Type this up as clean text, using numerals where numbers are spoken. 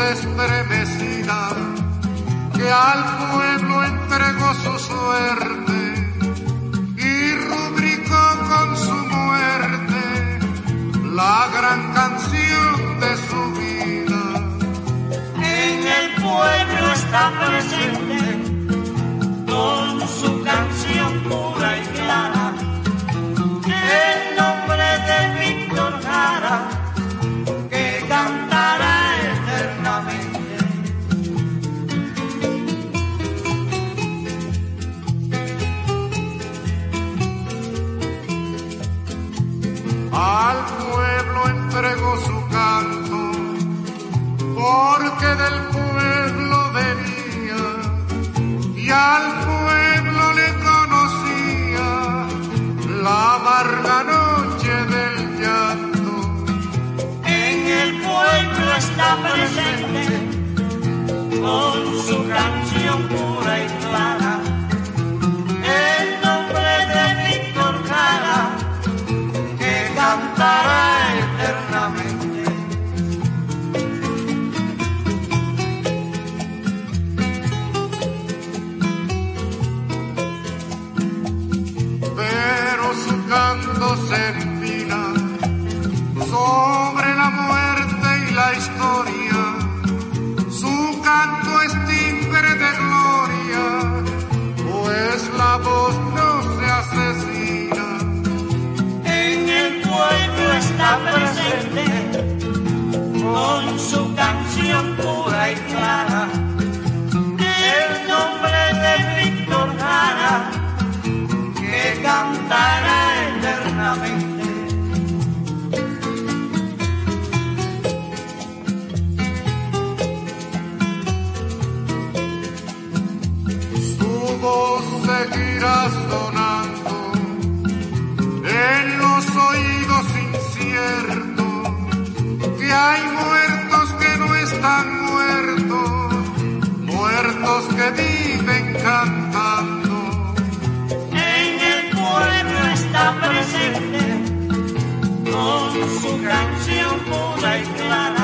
estremecida que al pueblo entregó su suerte y rubricó con su muerte la gran canción de su vida. En el pueblo está presente con su canción pura y clara el nombre de Víctor Jara, que cantará eternamente. Al pueblo entregó su canto, porque del pueblo venía, y al pueblo le conocía la amarga noche del llanto. En el pueblo está presente con su canción pura y clara el nombre de Víctor Jara, que cantará eternamente. Pero su canto se empina sobre la muerte y la historia. Su canto es timbre de gloria, pues la voz no se asesina. En el pueblo está presente con su canción pura y clara el nombre de Víctor Jara, que cantará eternamente. Su voz seguirá sonando en los oídos inciertos, que hay muertos que no están muertos, muertos que viven cantando. En el pueblo está presente con su canción pura y clara